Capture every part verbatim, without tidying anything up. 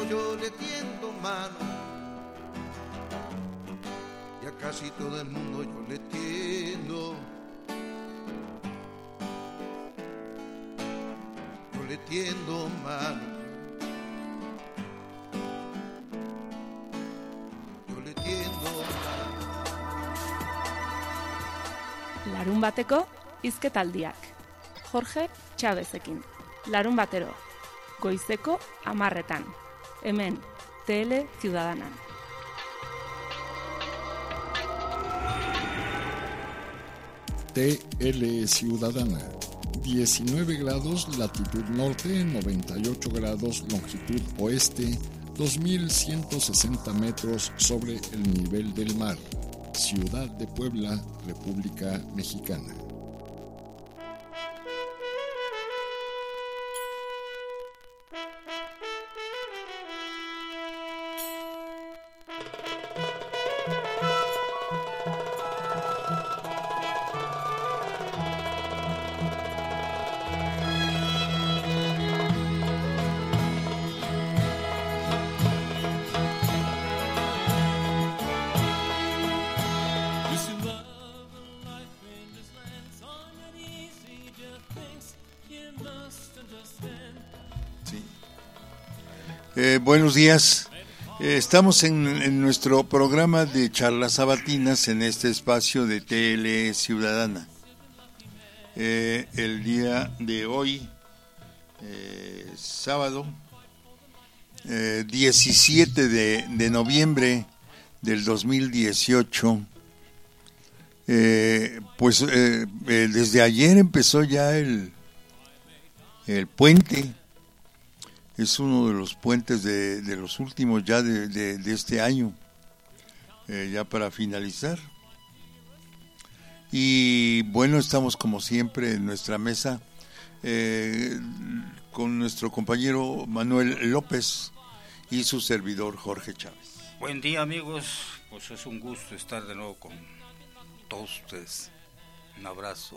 mundo yo le tiendo mano, y a casi todo el mundo yo le tiendo, yo le tiendo mano, yo le tiendo mano. Larun bateko hizketaldiak. Jorge Chavezekin. Larun batero. Goizeko hamarretan. Hemen, Tele Ciudadana. T L Ciudadana. diecinueve grados latitud norte, noventa y ocho grados longitud oeste, dos mil ciento sesenta metros sobre el nivel del mar. Ciudad de Puebla, República Mexicana. Eh, buenos días, eh, estamos en, en nuestro programa de charlas sabatinas en este espacio de T L Ciudadana. Eh, el día de hoy, eh, sábado, eh, diecisiete de, de noviembre del dos mil dieciocho, eh, pues eh, eh, desde ayer empezó ya el, el puente. Es uno de los puentes de, de los últimos ya de, de, de este año, eh, ya para finalizar. Y bueno, estamos como siempre en nuestra mesa eh, con nuestro compañero Manuel López y su servidor Jorge Chávez. Buen día, amigos, pues es un gusto estar de nuevo con todos ustedes. Un abrazo.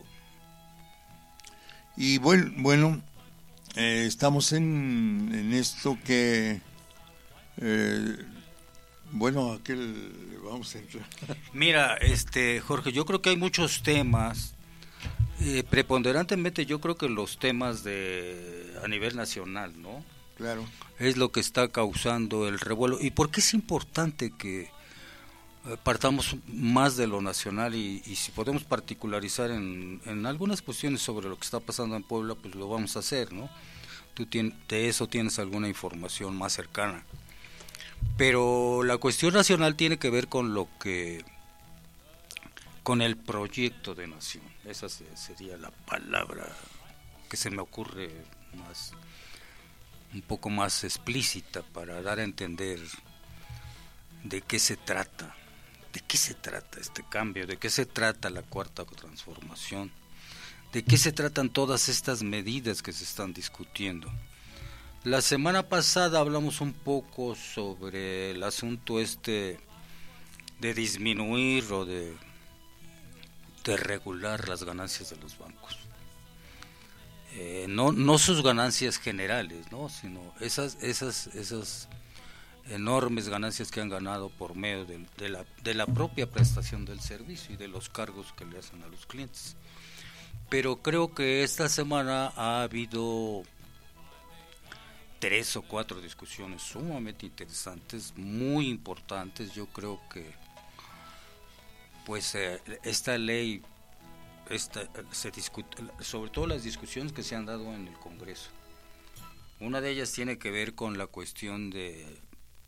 Y bueno, bueno Eh, estamos en, en esto que, eh, bueno, ¿a qué le vamos a entrar? Mira, este Jorge, yo creo que hay muchos temas, eh, preponderantemente yo creo que los temas de a nivel nacional, ¿no? Claro. Es lo que está causando el revuelo. ¿Y por qué es importante que eh, partamos más de lo nacional y, y si podemos particularizar en, en algunas cuestiones sobre lo que está pasando en Puebla, pues lo vamos a hacer, ¿no? Tú tienes, de eso tienes alguna información más cercana. Pero la cuestión nacional tiene que ver con lo que, con el proyecto de nación. Esa sería la palabra que se me ocurre más, un poco más explícita para dar a entender de qué se trata. ¿De qué se trata este cambio? ¿De qué se trata la cuarta transformación? ¿De qué se tratan todas estas medidas que se están discutiendo? La semana pasada hablamos un poco sobre el asunto este de disminuir o de, de regular las ganancias de los bancos. Eh, no, no sus ganancias generales, ¿no? Sino esas, esas, esas enormes ganancias que han ganado por medio de, de, la, de la propia prestación del servicio y de los cargos que le hacen a los clientes. Pero creo que esta semana ha habido tres o cuatro discusiones sumamente interesantes, muy importantes. Yo creo que pues eh, esta ley esta, se discute, sobre todo las discusiones que se han dado en el Congreso. Una de ellas tiene que ver con la cuestión de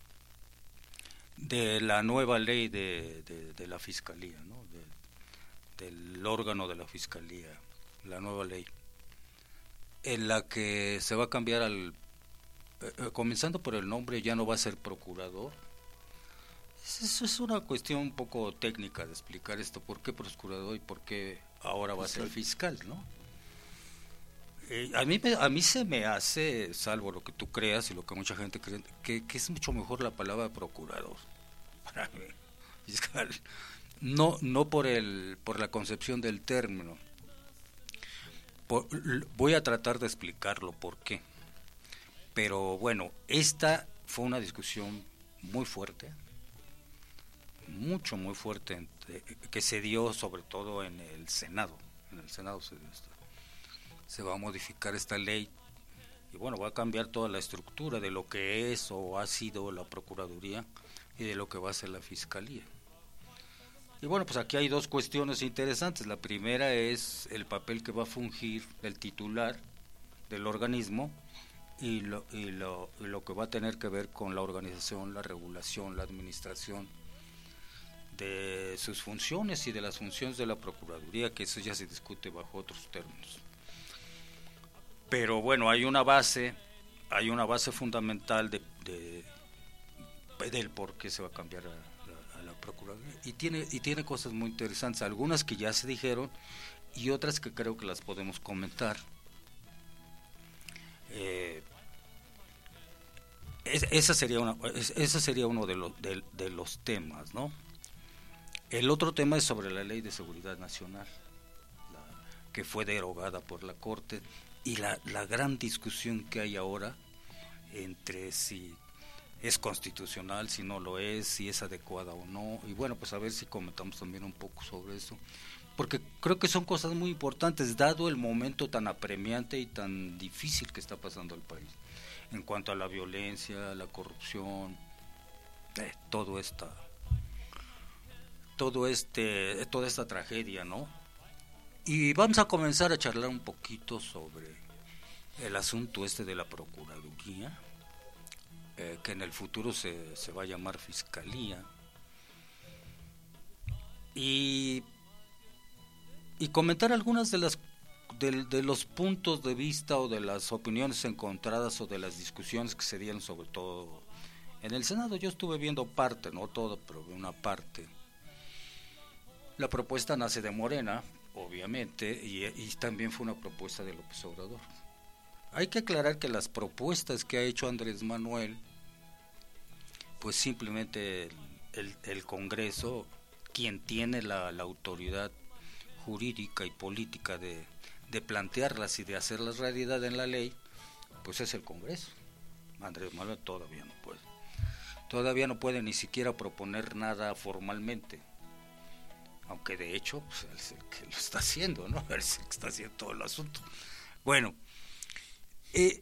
de la nueva ley de, de, de la Fiscalía, ¿no? De, del órgano de la Fiscalía, la nueva ley, en la que se va a cambiar al, eh, comenzando por el nombre, ya no va a ser procurador. Eso es una cuestión un poco técnica de explicar esto, por qué procurador y por qué ahora va a ser fiscal, ¿no? Eh, a mí a mí se me hace, salvo lo que tú creas y lo que mucha gente cree, que, que es mucho mejor la palabra procurador para mí, fiscal. No no por el por la concepción del término. Por, voy a tratar de explicarlo por qué. Pero bueno, esta fue una discusión muy fuerte, mucho, muy fuerte, que se dio sobre todo en el Senado. En el Senado se, se va a modificar esta ley y bueno, va a cambiar toda la estructura de lo que es o ha sido la Procuraduría y de lo que va a ser la Fiscalía. Y bueno, pues aquí hay dos cuestiones interesantes. La primera es el papel que va a fungir el titular del organismo y lo, y lo, y lo que va a tener que ver con la organización, la regulación, la administración de sus funciones y de las funciones de la Procuraduría, que eso ya se discute bajo otros términos. Pero bueno, hay una base, hay una base fundamental de, de del por qué se va a cambiar a la, a la Procuraduría, y tiene y tiene cosas muy interesantes, algunas que ya se dijeron y otras que creo que las podemos comentar. Eh, es, esa sería una es, ese sería uno de los de, de los temas, ¿no? El otro tema es sobre la Ley de Seguridad Nacional, la, que fue derogada por la Corte, y la, la gran discusión que hay ahora entre si es constitucional, si no lo es, si es adecuada o no, y bueno, pues a ver si comentamos también un poco sobre eso, porque creo que son cosas muy importantes, dado el momento tan apremiante y tan difícil que está pasando el país, en cuanto a la violencia, la corrupción, eh, todo esta, todo este, toda esta tragedia, ¿no? Y vamos a comenzar a charlar un poquito sobre el asunto este de la Procuraduría, eh, que en el futuro se, se va a llamar Fiscalía, y, y comentar algunas de las de, de los puntos de vista o de las opiniones encontradas o de las discusiones que se dieron sobre todo en el Senado. Yo estuve viendo parte, no todo, pero una parte. La propuesta nace de Morena, obviamente, y, y también fue una propuesta de López Obrador. Hay que aclarar que las propuestas que ha hecho Andrés Manuel, pues simplemente el, el, el Congreso, quien tiene la, la autoridad jurídica y política de, de plantearlas y de hacerlas realidad en la ley, pues es el Congreso. Andrés Manuel todavía no puede. Todavía no puede ni siquiera proponer nada formalmente. Aunque de hecho pues, es el que lo está haciendo, ¿no? Es el que está haciendo todo el asunto. Bueno, eh,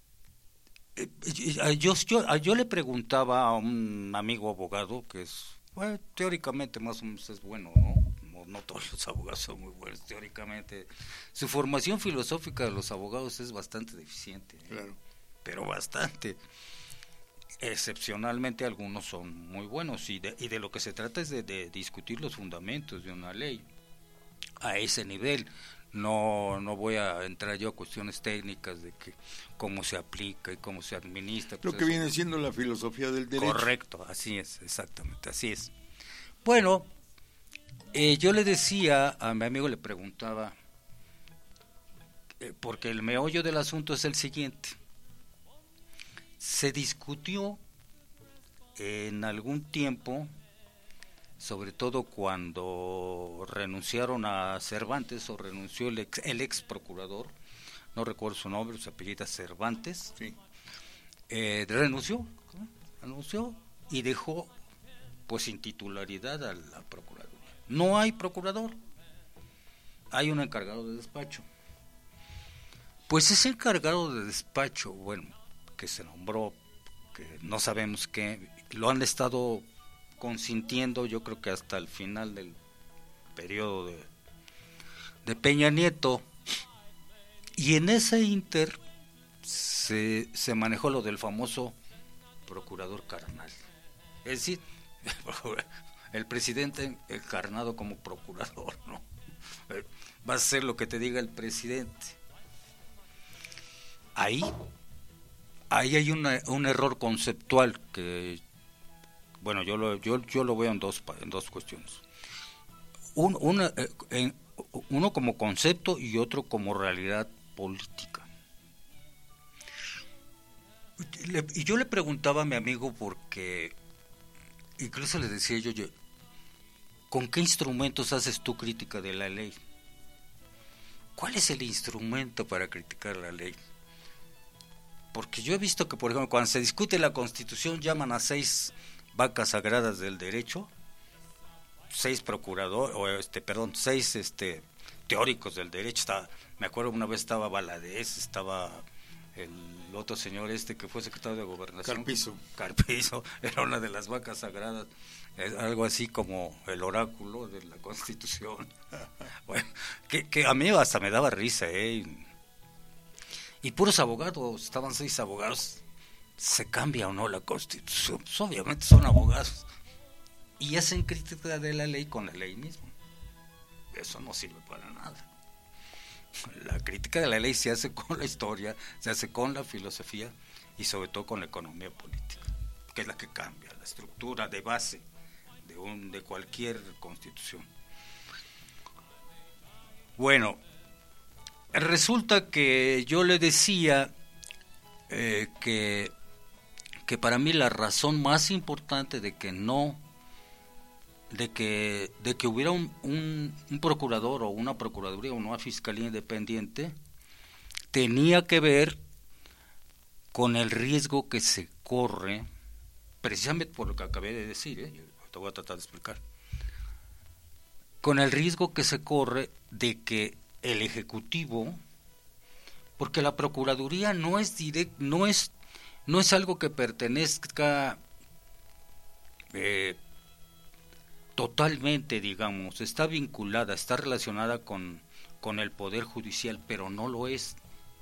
eh, yo, yo, yo le preguntaba a un amigo abogado que es, bueno, teóricamente más o menos es bueno, ¿no? No, no todos los abogados son muy buenos, teóricamente. Su formación filosófica de los abogados es bastante deficiente, ¿eh? Claro. Pero bastante. Excepcionalmente algunos son muy buenos y de, y de lo que se trata es de, de discutir los fundamentos de una ley a ese nivel. No no voy a entrar yo a cuestiones técnicas de que cómo se aplica y cómo se administra. Lo pues que viene siendo la filosofía del derecho. Correcto, así es, exactamente, así es. Bueno, eh, yo le decía a mi amigo, le preguntaba, eh, porque el meollo del asunto es el siguiente. Se discutió en algún tiempo, sobre todo cuando renunciaron a Cervantes o renunció el ex, el ex procurador, no recuerdo su nombre, su apellido es Cervantes, sí. eh, renunció, renunció y dejó pues sin titularidad a la Procuraduría. No hay procurador, hay un encargado de despacho. Pues ese encargado de despacho, bueno, que se nombró, que no sabemos qué, lo han estado consintiendo yo creo que hasta el final del periodo de, de Peña Nieto, y en ese inter se, se manejó lo del famoso procurador carnal, es decir, el presidente encarnado como procurador, ¿no? Va a hacer lo que te diga el presidente. Ahí Ahí hay una, un error conceptual que, bueno, yo lo yo yo lo veo en dos en dos cuestiones. Un, una, en, uno como concepto y otro como realidad política. Le, y yo le preguntaba a mi amigo porque, incluso le decía yo, yo, ¿con qué instrumentos haces tú crítica de la ley? ¿Cuál es el instrumento para criticar la ley? porque yo he visto que, por ejemplo, cuando se discute la Constitución llaman a seis vacas sagradas del derecho, seis procuradores, o este, perdón, seis este teóricos del derecho. Estaba, me acuerdo una vez estaba Valadez, estaba el otro señor este que fue secretario de Gobernación. Carpizo. Carpizo, era una de las vacas sagradas, algo así como el oráculo de la Constitución. Bueno, que, que a mí hasta me daba risa, ¿eh? Y puros abogados, estaban seis abogados. ¿Se cambia o no la Constitución? Pues obviamente son abogados. Y hacen crítica de la ley con la ley misma. Eso no sirve para nada. La crítica de la ley se hace con la historia, se hace con la filosofía y sobre todo con la economía política, que es la que cambia la estructura de base de, un, de cualquier constitución. Bueno, resulta que yo le decía eh, que, que para mí la razón más importante de que no, de que, de que hubiera un, un, un procurador o una procuraduría o una fiscalía independiente tenía que ver con el riesgo que se corre, precisamente por lo que acabé de decir, ¿eh? Yo te voy a tratar de explicar, con el riesgo que se corre de que el Ejecutivo, porque la Procuraduría no es direct, no es no es algo que pertenezca eh, totalmente, digamos, está vinculada, está relacionada con, con el Poder Judicial, pero no lo es.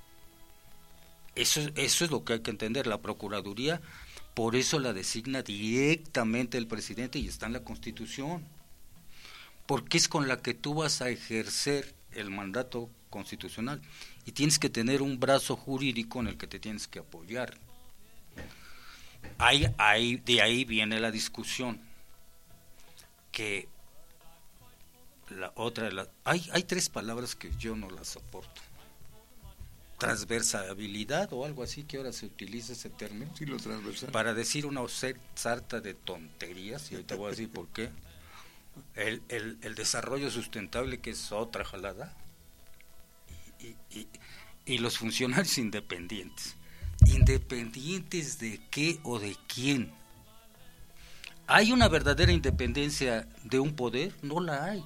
Eso, eso es lo que hay que entender. La Procuraduría, por eso la designa directamente el presidente y está en la Constitución, porque es con la que tú vas a ejercer el mandato constitucional y tienes que tener un brazo jurídico en el que te tienes que apoyar. Ahí, ahí, de ahí viene la discusión, que la otra, la, hay, hay tres palabras que yo no las soporto. Transversabilidad o algo así, que ahora se utiliza ese término, sí, lo transversal, para decir una sarta de tonterías, y ahorita voy a decir por qué. El, el, el desarrollo sustentable, que es otra jalada, y, y, y los funcionarios independientes. ¿Independientes de qué o de quién? ¿Hay una verdadera independencia de un poder? No la hay.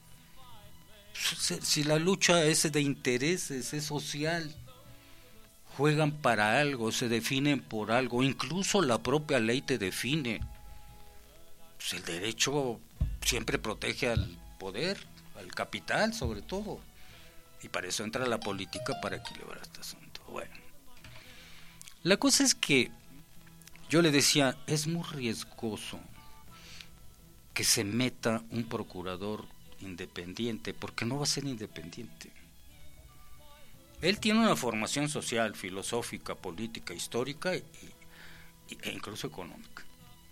Si la lucha es de intereses, es social, juegan para algo, se definen por algo, incluso la propia ley te define. Pues el derecho siempre protege al poder, al capital sobre todo, y para eso entra la política, para equilibrar este asunto. Bueno, la cosa es que yo le decía, es muy riesgoso que se meta un procurador independiente, porque no va a ser independiente. Él tiene una formación social, filosófica, política, histórica y, y, e incluso económica.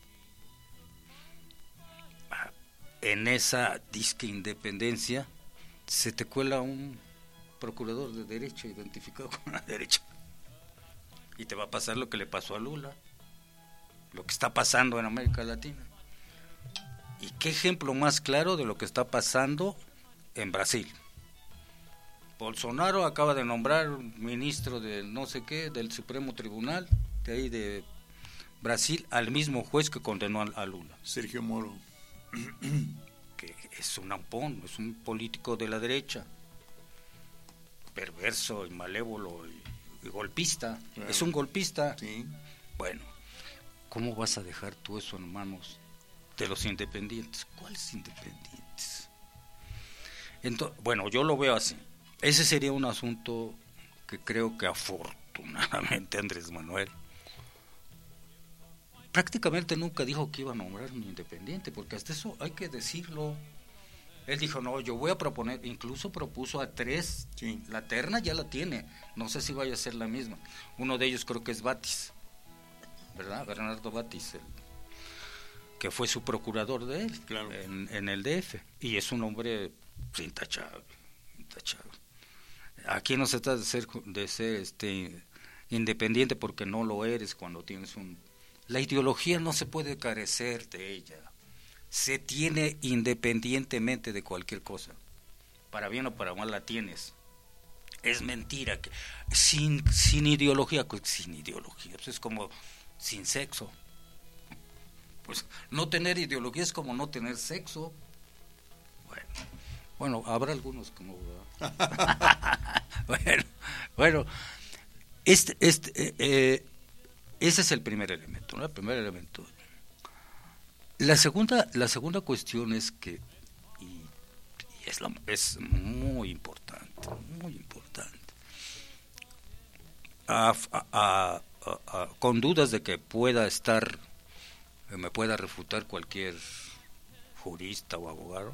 En esa disque independencia se te cuela un procurador de derecho identificado con la derecha y te va a pasar lo que le pasó a Lula, lo que está pasando en América Latina. ¿Y qué ejemplo más claro de lo que está pasando en Brasil? Bolsonaro acaba de nombrar un ministro de no sé qué, del Supremo Tribunal de ahí de Brasil, al mismo juez que condenó a Lula, Sergio Moro, que es un ampón, es un político de la derecha, perverso y malévolo y, y golpista, claro. Es un golpista. Sí. Bueno, ¿cómo vas a dejar tú eso en manos de los independientes? ¿Cuáles independientes? Entonces, bueno, yo lo veo así. Ese sería un asunto que creo que afortunadamente Andrés Manuel prácticamente nunca dijo que iba a nombrar un independiente, porque hasta eso hay que decirlo. Él dijo, no, yo voy a proponer, incluso propuso a tres, sí. La terna ya la tiene, no sé si vaya a ser la misma. Uno de ellos creo que es Batis, ¿verdad? Bernardo Batis, el, que fue su procurador de él, claro. en, en el D F, y es un hombre intachable, intachable. Aquí no se trata de ser, de ser este, independiente porque no lo eres cuando tienes un... La ideología no se puede carecer de ella, se tiene independientemente de cualquier cosa, para bien o para mal la tienes. es mentira. Que sin, sin ideología, sin ideología, pues es como sin sexo. Pues no tener ideología es como no tener sexo. Bueno, bueno habrá algunos que no. bueno, bueno, este, este, eh, eh, ese es el primer elemento, ¿no? El primer elemento. La segunda, la segunda cuestión es que, y, y es, la, es muy importante, muy importante, a, a, a, a, con dudas de que pueda estar, me pueda refutar cualquier jurista o abogado,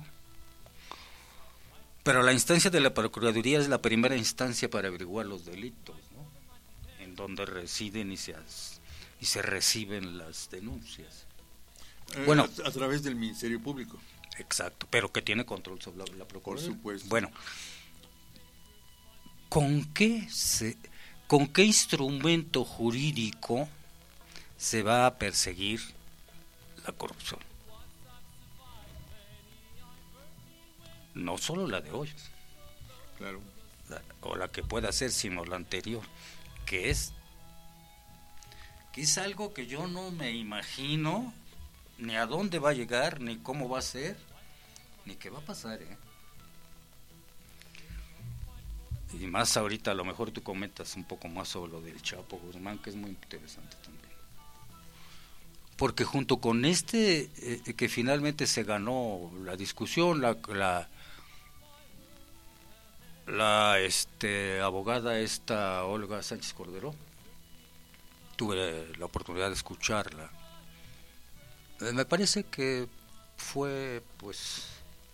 pero la instancia de la Procuraduría es la primera instancia para averiguar los delitos, ¿no? En donde residen y se, y se reciben las denuncias. Eh, Bueno, a, a través del Ministerio Público. Exacto, pero que tiene control sobre la, la Procuraduría. Por supuesto. Bueno, ¿con qué se, con qué instrumento jurídico se va a perseguir la corrupción? No solo la de hoy, claro, la, o la que pueda ser, sino la anterior, que es que es algo que yo no me imagino ni a dónde va a llegar, ni cómo va a ser, ni qué va a pasar, ¿eh? Y más ahorita, a lo mejor tú comentas un poco más sobre lo del Chapo Guzmán, que es muy interesante también. Porque junto con este, eh, que finalmente se ganó la discusión, la, la, la este, abogada esta Olga Sánchez Cordero, tuve la oportunidad de escucharla. Eh, me parece que fue, pues,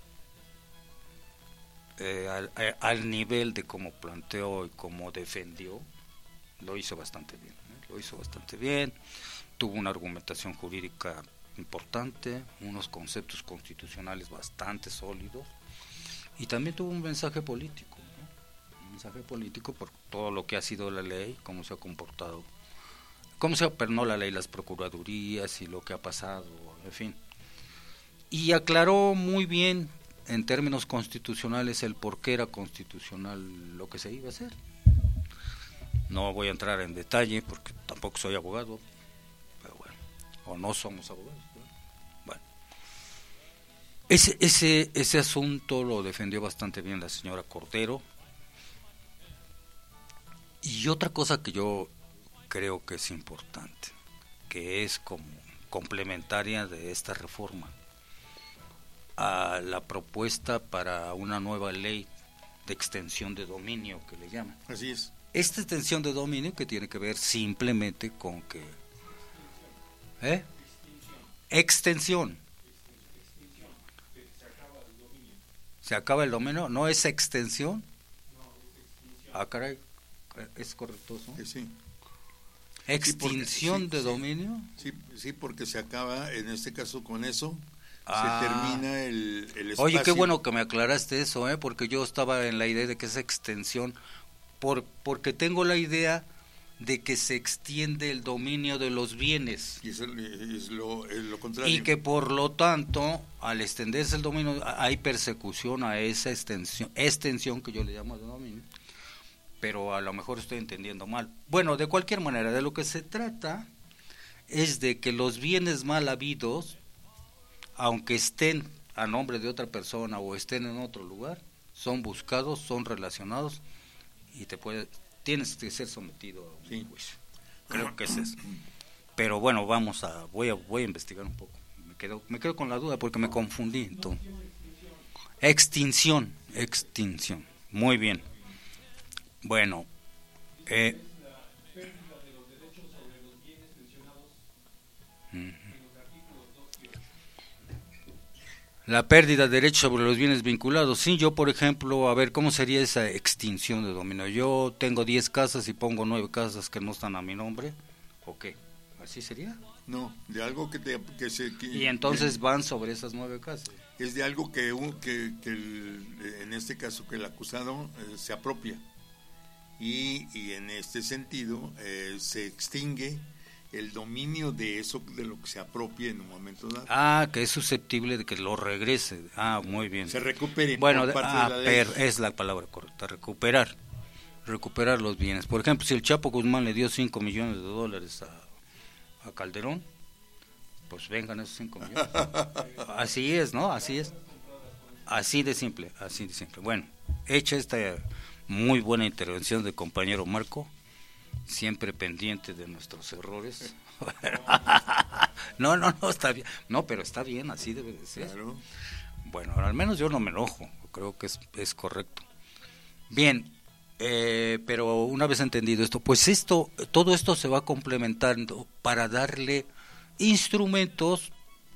eh, al, al nivel de cómo planteó y cómo defendió, lo hizo bastante bien, ¿eh? Lo hizo bastante bien. Tuvo una argumentación jurídica importante, unos conceptos constitucionales bastante sólidos, y también tuvo un mensaje político, ¿no? Un mensaje político por todo lo que ha sido la ley, cómo se ha comportado, cómo se apernó la ley, las procuradurías y lo que ha pasado, en fin. Y aclaró muy bien, en términos constitucionales, el por qué era constitucional lo que se iba a hacer. No voy a entrar en detalle porque tampoco soy abogado, o no somos abogados. Bueno, ese ese ese asunto lo defendió bastante bien la señora Cordero. Y otra cosa que yo creo que es importante, que es como complementaria de esta reforma a la propuesta para una nueva ley de extensión de dominio, que le llaman. Así es. Esta extensión de dominio, que tiene que ver simplemente con que ¿Eh? Extensión. ¿Se acaba el dominio? ¿No es extensión? Ah, caray, ¿es correcto eso? Sí, sí. ¿Extinción sí, porque, de sí, dominio? Sí, sí, porque se acaba, en este caso con eso, ah. se termina el, el espacio. Oye, qué bueno que me aclaraste eso, ¿eh? Porque yo estaba en la idea de que es extensión, por, porque tengo la idea de que se extiende el dominio de los bienes. Y eso es lo, es lo contrario. Y que por lo tanto, al extenderse el dominio, hay persecución a esa extensión, extensión que yo le llamo de dominio, pero a lo mejor estoy entendiendo mal. Bueno, de cualquier manera, de lo que se trata es de que los bienes mal habidos, aunque estén a nombre de otra persona o estén en otro lugar, son buscados, son relacionados y te puede... tienes que ser sometido a un sí. juicio. Creo que es eso. Pero bueno, vamos a voy a voy a investigar un poco. Me quedo me quedo con la duda porque me confundí. Entonces. Extinción, extinción. Muy bien. Bueno, eh, la pérdida de derechos sobre los bienes vinculados. Sí, yo por ejemplo, a ver, ¿cómo sería esa extinción de dominio? Yo tengo diez casas y pongo nueve casas que no están a mi nombre, ¿o qué? ¿Así sería? No, de algo que, te, que se... Que, y entonces que, van sobre esas nueve casas. Es de algo que, que, que el, en este caso, que el acusado eh, se apropia. Y, y en este sentido eh, se extingue el dominio de eso, de lo que se apropie en un momento dado. Ah, que es susceptible de que lo regrese. Ah, muy bien. Se recupere bueno, por parte ah, de la ley. Per, es la palabra correcta, recuperar. recuperar los bienes. Por ejemplo, si el Chapo Guzmán le dio cinco millones de dólares a, a Calderón, pues vengan esos cinco millones. Así es, ¿no? Así es. Así de simple, así de simple. Bueno, hecha esta muy buena intervención del compañero Marco, siempre pendiente de nuestros errores. no, no, no, está bien. No, pero está bien, así debe de ser. Claro. Bueno, al menos yo no me enojo, creo que es, es correcto. Bien, eh, pero una vez entendido esto, pues esto, todo esto se va complementando para darle instrumentos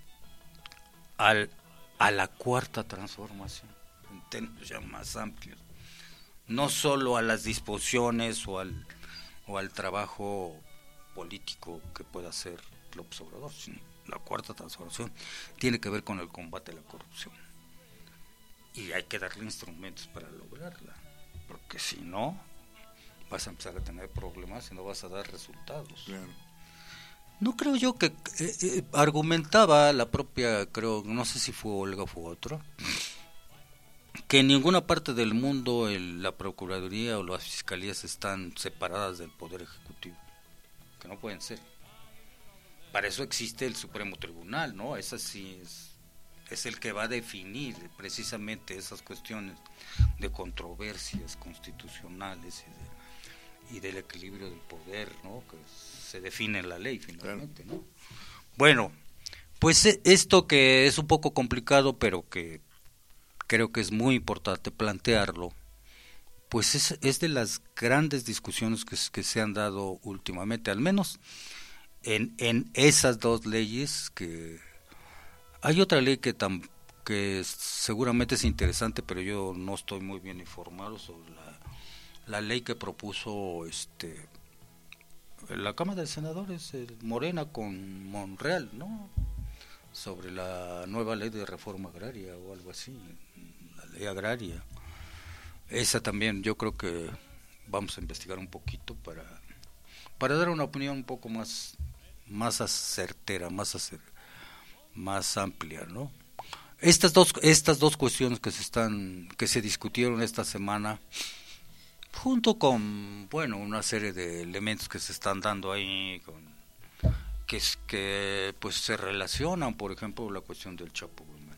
al, a la cuarta transformación, en términos ya más amplios, no solo a las disposiciones o al, o al trabajo político que pueda hacer López Obrador, sino la cuarta transformación tiene que ver con el combate a la corrupción. Y hay que darle instrumentos para lograrla, porque si no, vas a empezar a tener problemas y no vas a dar resultados. Claro. No creo yo que, eh, eh, argumentaba la propia, creo, no sé si fue Olga o fue otro, que en ninguna parte del mundo el, la Procuraduría o las Fiscalías están separadas del Poder Ejecutivo, que no pueden ser. Para eso existe el Supremo Tribunal, ¿no? Esa sí es, es el que va a definir precisamente esas cuestiones de controversias constitucionales y, de, y del equilibrio del poder, ¿no? Que se define en la ley finalmente, ¿no? Bueno, pues esto que es un poco complicado, pero que creo que es muy importante plantearlo, pues es, es de las grandes discusiones que, que se han dado últimamente, al menos en, en esas dos leyes. Que hay otra ley que, tam, que seguramente es interesante, pero yo no estoy muy bien informado sobre la, la ley que propuso este la Cámara de Senadores, el Morena con Monreal, ¿no? Sobre la nueva ley de reforma agraria o algo así, la ley agraria. Esa también yo creo que vamos a investigar un poquito para para dar una opinión un poco más más certera, más acer, más amplia, ¿no? Estas dos estas dos cuestiones que se están que se discutieron esta semana, junto con, bueno, una serie de elementos que se están dando ahí, con, que es que pues se relacionan, por ejemplo, la cuestión del Chapo Guzmán.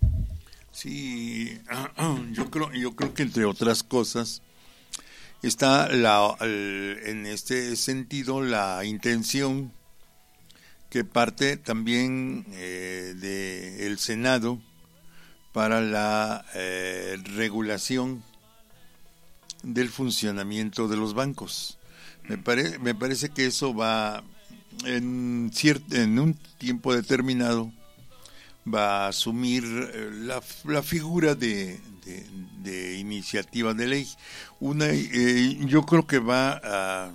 Sí, yo creo yo creo que entre otras cosas está la el, en este sentido la intención que parte también eh, de el Senado para la eh, regulación del funcionamiento de los bancos. Me, pare, me parece que eso va en, ciert, en un tiempo determinado va a asumir la, la figura de, de, de iniciativa de ley. Una, eh, yo creo que va a,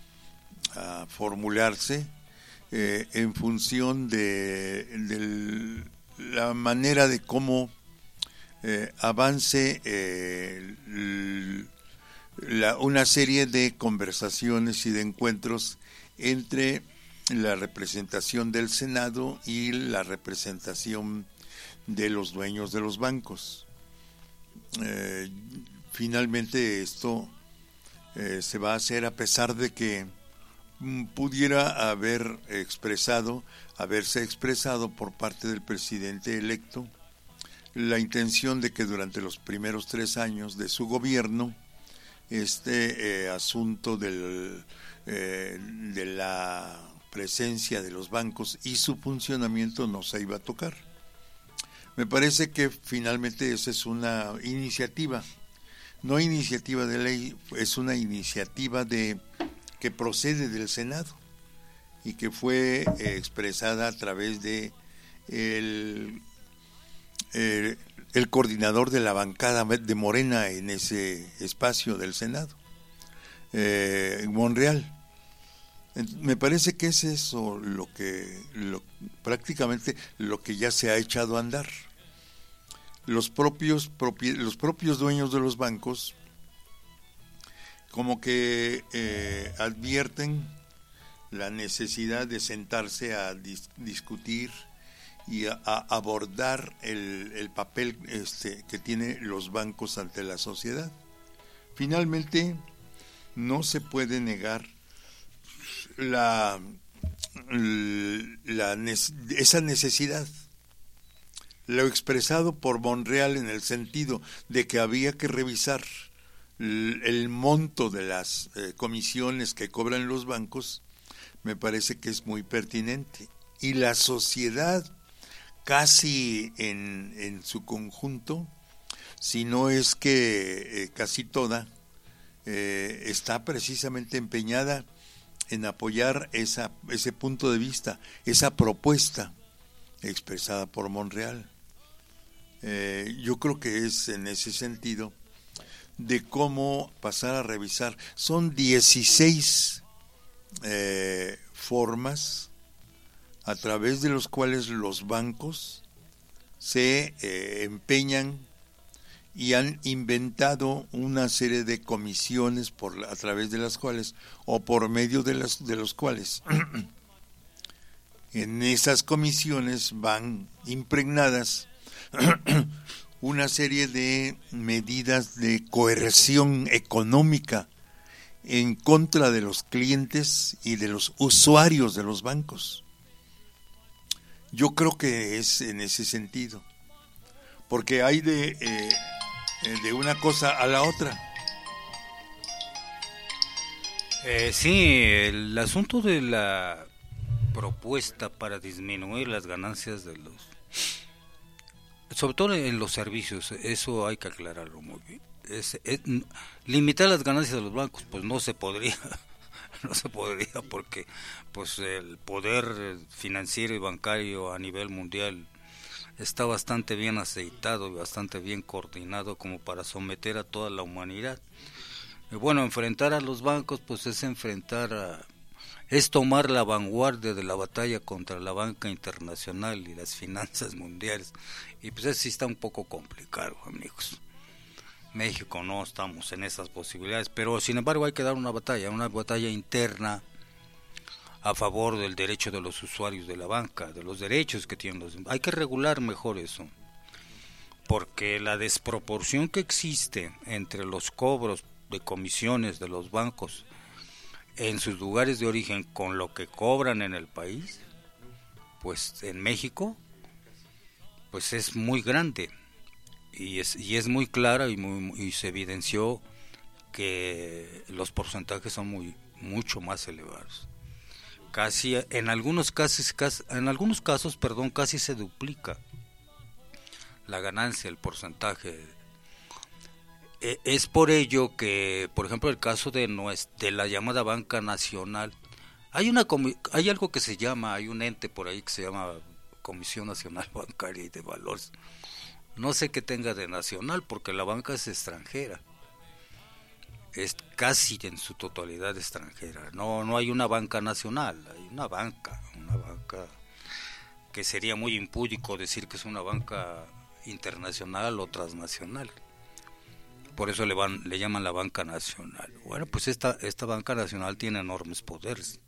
a formularse eh, en función de, de la manera de cómo eh, avance eh, el, La, una serie de conversaciones y de encuentros entre la representación del Senado y la representación de los dueños de los bancos. Eh, finalmente esto eh, se va a hacer a pesar de que m, pudiera haber expresado, haberse expresado por parte del presidente electo la intención de que durante los primeros tres años de su gobierno este eh, asunto del, eh, de la presencia de los bancos y su funcionamiento no se iba a tocar. Me parece que finalmente esa es una iniciativa, no iniciativa de ley, es una iniciativa de que procede del Senado y que fue eh, expresada a través de el, el el coordinador de la bancada de Morena en ese espacio del Senado, eh, Monreal. Me parece que es eso lo que lo, prácticamente lo que ya se ha echado a andar. Los propios propi, los propios dueños de los bancos como que eh, advierten la necesidad de sentarse a dis, discutir y a, a abordar el, el papel este, que tienen los bancos ante la sociedad. Finalmente, no se puede negar la, la esa necesidad. Lo expresado por Monreal en el sentido de que había que revisar el, el monto de las eh, comisiones que cobran los bancos, me parece que es muy pertinente. Y la sociedad casi en, en su conjunto, si no es que eh, casi toda, eh, está precisamente empeñada en apoyar esa, ese punto de vista, esa propuesta expresada por Monreal. Eh, yo creo que es en ese sentido de cómo pasar a revisar. Son dieciséis eh, formas a través de los cuales los bancos se eh, empeñan y han inventado una serie de comisiones por a través de las cuales o por medio de las de los cuales en esas comisiones van impregnadas una serie de medidas de coerción económica en contra de los clientes y de los usuarios de los bancos. Yo creo que es en ese sentido, porque hay de eh, de una cosa a la otra. Eh, sí, el asunto de la propuesta para disminuir las ganancias de los, sobre todo en los servicios, eso hay que aclararlo muy bien. Es, es, limitar las ganancias de los bancos, pues no se podría, no se podría porque pues el poder financiero y bancario a nivel mundial está bastante bien aceitado y bastante bien coordinado como para someter a toda la humanidad. Y bueno, enfrentar a los bancos pues es enfrentar a, es tomar la vanguardia de la batalla contra la banca internacional y las finanzas mundiales, y pues eso sí está un poco complicado, amigos. México no estamos en esas posibilidades, pero sin embargo hay que dar una batalla, una batalla interna a favor del derecho de los usuarios de la banca, de los derechos que tienen los... Hay que regular mejor eso, porque la desproporción que existe entre los cobros de comisiones de los bancos en sus lugares de origen con lo que cobran en el país, pues en México, pues es muy grande. Y es, y es muy clara y, muy, y se evidenció que los porcentajes son muy mucho más elevados. Casi en algunos casos, casi, en algunos casos, perdón, casi se duplica la ganancia, el porcentaje. E, es por ello que, por ejemplo, el caso de nuestra, de la llamada banca nacional, hay una hay algo que se llama, hay un ente por ahí que se llama Comisión Nacional Bancaria y de Valores. No sé qué tenga de nacional, porque la banca es extranjera, es casi en su totalidad extranjera. No, no hay una banca nacional, hay una banca, una banca que sería muy impúdico decir que es una banca internacional o transnacional. Por eso le van, le llaman la banca nacional. Bueno, pues esta esta banca nacional tiene enormes poderes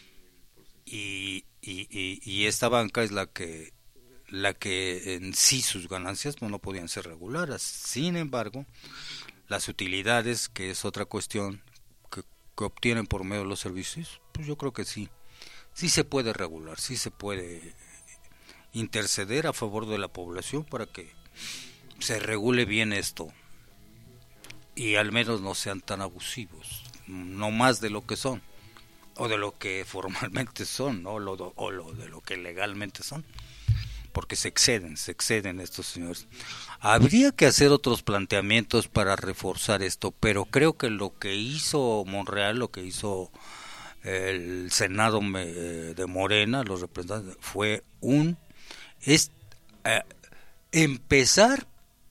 y y, y, y esta banca es la que la que en sí sus ganancias pues, no podían ser reguladas. Sin embargo, las utilidades, que es otra cuestión que, que obtienen por medio de los servicios, pues yo creo que sí, sí se puede regular, sí se puede interceder a favor de la población para que se regule bien esto y al menos no sean tan abusivos, no más de lo que son o de lo que formalmente son, ¿no? Lo, o lo de lo que legalmente son, porque se exceden, se exceden estos señores. Habría que hacer otros planteamientos para reforzar esto, pero creo que lo que hizo Monreal, lo que hizo el Senado de Morena, los representantes, fue un es eh, empezar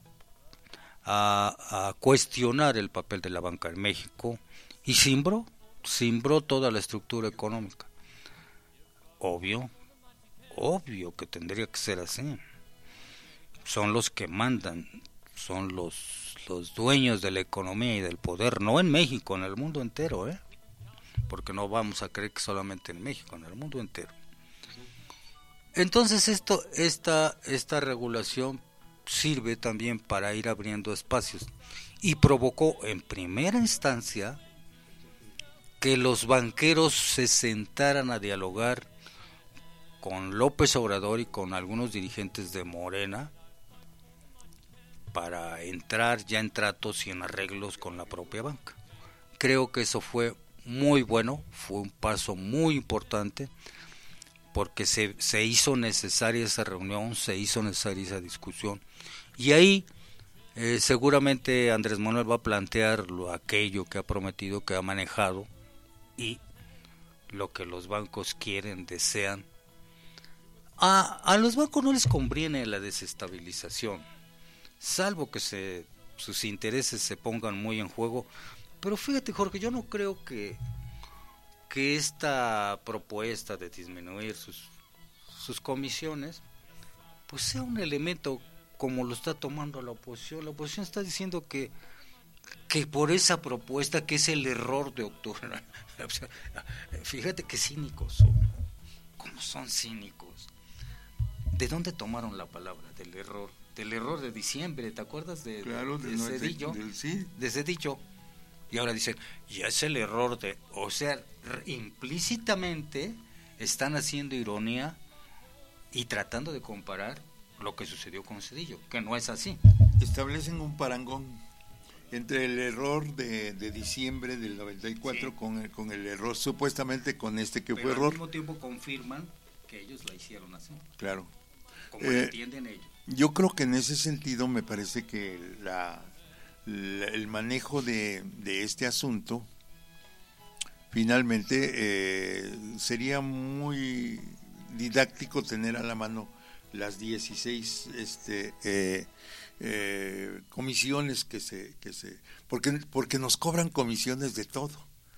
a, a cuestionar el papel de la banca en México y cimbró, cimbró toda la estructura económica. Obvio, obvio que tendría que ser así. Son los que mandan, son los los dueños de la economía y del poder, no en México, en el mundo entero, ¿eh? Porque no vamos a creer que solamente en México, en el mundo entero. Entonces esto, esta, esta regulación sirve también para ir abriendo espacios y provocó en primera instancia que los banqueros se sentaran a dialogar con López Obrador y con algunos dirigentes de Morena para entrar ya en tratos y en arreglos con la propia banca. Creo que eso fue muy bueno, fue un paso muy importante, porque se, se hizo necesaria esa reunión, se hizo necesaria esa discusión, y ahí eh, seguramente Andrés Manuel va a plantear lo, aquello que ha prometido, que ha manejado, y lo que los bancos quieren, desean. A, a los bancos no les conviene la desestabilización, salvo que se, sus intereses se pongan muy en juego. Pero fíjate, Jorge, yo no creo que, que esta propuesta de disminuir sus, sus comisiones pues sea un elemento como lo está tomando la oposición. La oposición está diciendo que, que por esa propuesta, que es el error de octubre. Fíjate qué cínicos son. ¿Cómo son cínicos? ¿De dónde tomaron la palabra? Del error. Del error de diciembre, ¿te acuerdas de, claro, de, de, de no, Cedillo? De, de, sí. De Cedillo. Y ahora dicen, ya es el error de... O sea, implícitamente están haciendo ironía y tratando de comparar lo que sucedió con Cedillo, que no es así. Establecen un parangón entre el error de, de diciembre del noventa y cuatro, sí, con, el, con el error, supuestamente con este que Pero fue error. Al mismo tiempo confirman que ellos la hicieron así. Claro. Como eh, lo entienden ellos. Yo creo que en ese sentido me parece que la... el manejo de, de este asunto finalmente eh, sería muy didáctico tener a la mano las dieciséis este, eh, eh, comisiones que se que se porque porque nos cobran comisiones de todo,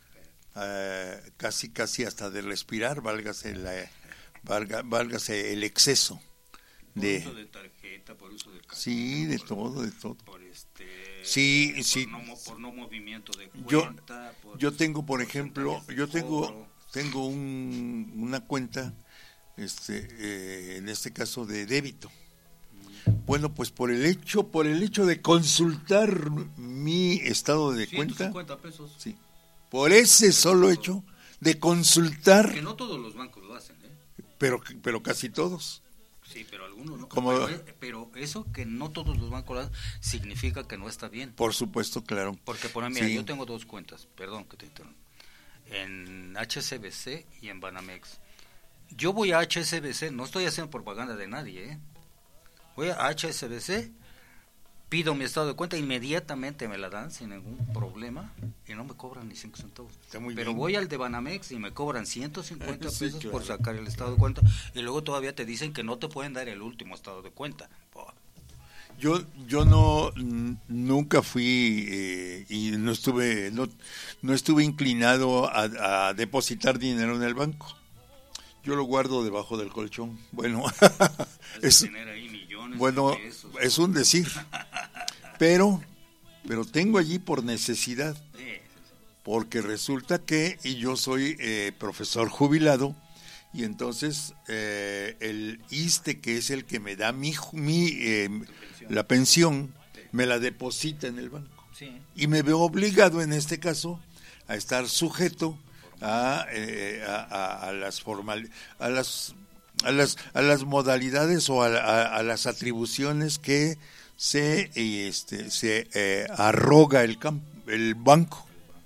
eh, casi casi hasta de respirar, válgase la valga, válgase el exceso por de uso de tarjeta, por uso de cartón, sí, de por, todo, de todo. Por este, sí, por sí. No, por no movimiento de cuenta. Yo, por, yo tengo, por ejemplo, yo tengo, cobro. tengo un, una cuenta, este, eh, en este caso de débito. Bueno, pues por el hecho, por el hecho de consultar mi estado de ciento cincuenta cuenta, pesos. sí, por ese solo hecho de consultar, Que no todos los bancos lo hacen, ¿eh? pero, pero casi todos. Sí, pero algunos no. Como, pero, pero eso que no todos los bancos lo hacen significa que no está bien. Por supuesto, claro. Porque, por ejemplo, mira, sí. yo tengo dos cuentas, perdón que te interrumpa, en H S B C y en Banamex. Yo voy a H S B C, no estoy haciendo propaganda de nadie, ¿eh? Voy a H S B C, pido mi estado de cuenta, inmediatamente me la dan sin ningún problema y no me cobran ni cinco centavos. Está muy Pero bien. voy al de Banamex y me cobran ciento cincuenta Sí, pesos claro. por sacar el estado de cuenta, y luego todavía te dicen que no te pueden dar el último estado de cuenta. Oh. Yo yo no n- nunca fui eh, y no estuve no no estuve inclinado a, a depositar dinero en el banco. Yo lo guardo debajo del colchón. Bueno, Es es tener ahí millones bueno, de pesos. es un decir. Pero pero tengo allí por necesidad, Sí, sí, sí. porque resulta que y yo soy eh, profesor jubilado. Y entonces eh, el ISSSTE, que es el que me da mi, mi eh, la pensión, me la deposita en el banco. Sí. Y me veo obligado en este caso a estar sujeto a, eh, a, a, a las formal, a las a las a las modalidades o a, a, a las atribuciones que se este se eh, arroga el camp, el banco.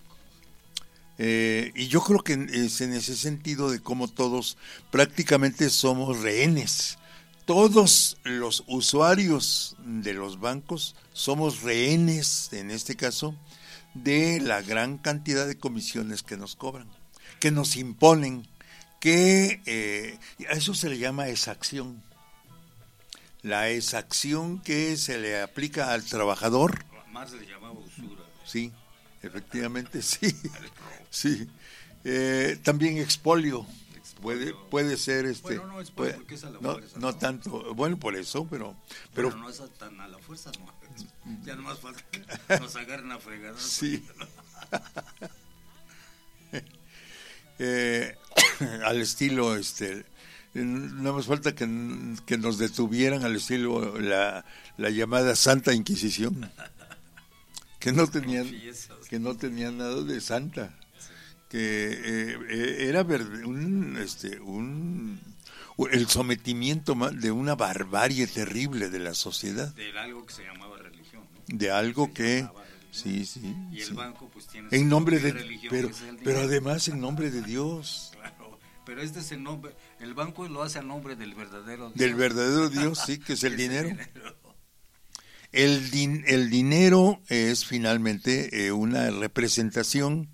Eh, y yo creo que es en ese sentido de cómo todos prácticamente somos rehenes. Todos los usuarios de los bancos somos rehenes, en este caso, de la gran cantidad de comisiones que nos cobran, que nos imponen, que eh, a eso se le llama exacción. La exacción que se le aplica al trabajador. Más se le llamaba usura. Sí, efectivamente, sí. Sí, eh, también expolio, puede puede ser este. Bueno, no expolio puede, porque es a la no, fuerza, no ¿no? tanto, bueno, por eso, pero pero Pero no es tan a la fuerza, no. Ya nomás falta que nos agarren a fregar. sí. eh, al estilo este no más falta que, que nos detuvieran al estilo la, la llamada Santa Inquisición, que no tenían que no tenían nada de santa. que eh, era ver- un, este, un, el sometimiento de una barbarie terrible de la sociedad. De algo que se llamaba religión, ¿no? De algo Se que... llamaba religión. Sí, sí. Y el sí. banco pues tiene En su nombre propia de... religión, Pero, que es el dinero. pero además en nombre de Dios. Claro, pero este es el nombre, el banco lo hace a nombre del verdadero Dios. Del verdadero Dios, sí, que es el Que es dinero. dinero. El, din- el dinero es finalmente eh, una representación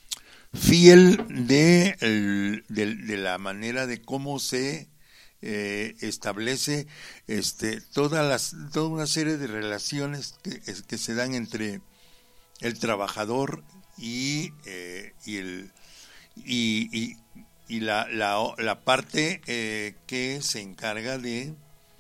fiel de, el- de, de la manera de cómo se eh, establece este, todas las, toda una serie de relaciones que, es- que se dan entre el trabajador y, eh, y, el, y, y, y la, la, la parte eh, que se encarga de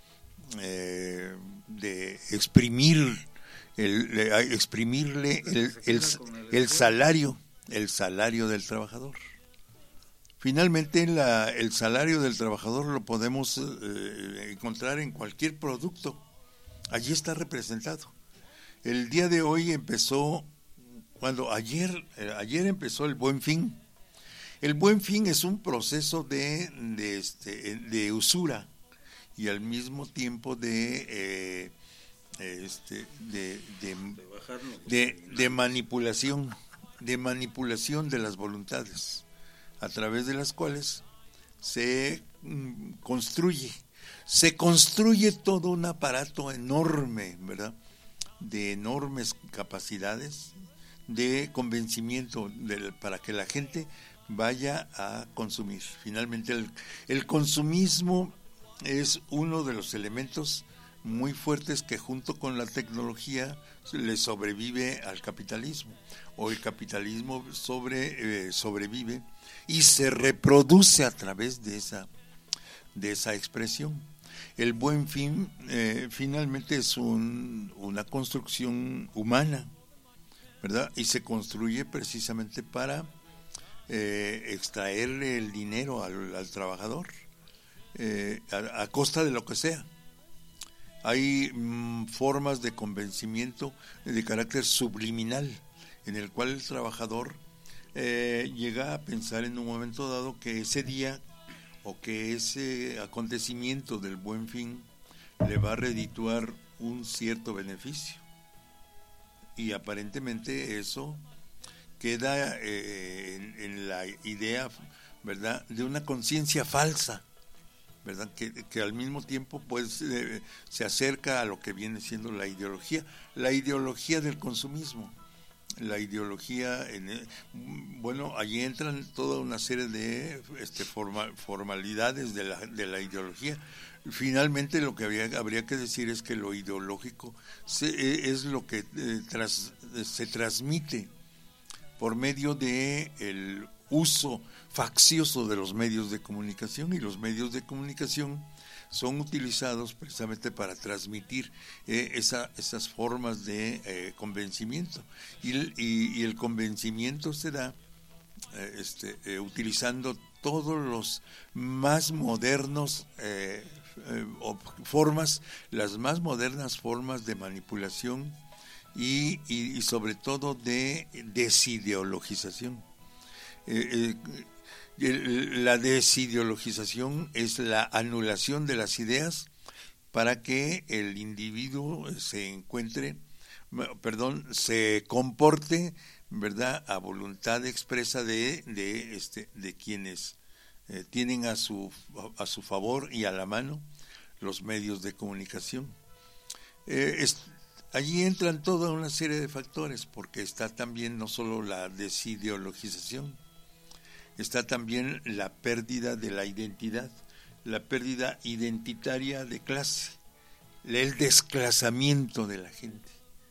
eh, de exprimir el, le- exprimirle el, el, el salario el salario del trabajador. Finalmente la, el salario del trabajador lo podemos eh, encontrar en cualquier producto. Allí está representado. El día de hoy empezó cuando ayer eh, ayer empezó el Buen Fin. El Buen Fin es un proceso de de, este, de usura y al mismo tiempo de eh, este de de, de, de manipulación de manipulación de las voluntades, a través de las cuales se mm, construye se construye todo un aparato enorme, ¿verdad?, de enormes capacidades de convencimiento de, para que la gente vaya a consumir. Finalmente el, el consumismo es uno de los elementos muy fuertes que junto con la tecnología le sobrevive al capitalismo, o el capitalismo sobre, eh, sobrevive y se reproduce a través de esa, de esa expresión. El Buen Fin eh, finalmente es un, una construcción humana, ¿verdad? Y se construye precisamente para eh, extraerle el dinero al, al trabajador. Eh, a, a costa de lo que sea. Hay mm, formas de convencimiento de carácter subliminal, en el cual el trabajador eh, llega a pensar en un momento dado que ese día o que ese acontecimiento del Buen Fin le va a redituar un cierto beneficio. Y aparentemente eso queda eh, en, en la idea, ¿verdad?, de una conciencia falsa, ¿verdad?, que, que al mismo tiempo pues eh, se acerca a lo que viene siendo la ideología, la ideología del consumismo, la ideología, en, bueno, allí entran toda una serie de este, forma, formalidades de la, de la ideología. Finalmente lo que habría, habría que decir es que lo ideológico se, es lo que eh, tras, se transmite por medio de el uso faccioso de los medios de comunicación, y los medios de comunicación son utilizados precisamente para transmitir eh, esa, esas formas de eh, convencimiento, y el, y, y el convencimiento se da eh, este, eh, utilizando todos los más modernos eh, eh, formas, las más modernas formas de manipulación y, y, y sobre todo de desideologización. Eh, eh, la desideologización es la anulación de las ideas para que el individuo se encuentre, perdón, se comporte, ¿verdad?, a voluntad expresa de, de, este, de quienes eh, tienen a su, a su favor y a la mano los medios de comunicación. Eh, es, allí entran toda una serie de factores, porque está también no solo la desideologización, está también la pérdida de la identidad, la pérdida identitaria de clase, el desclasamiento de la gente.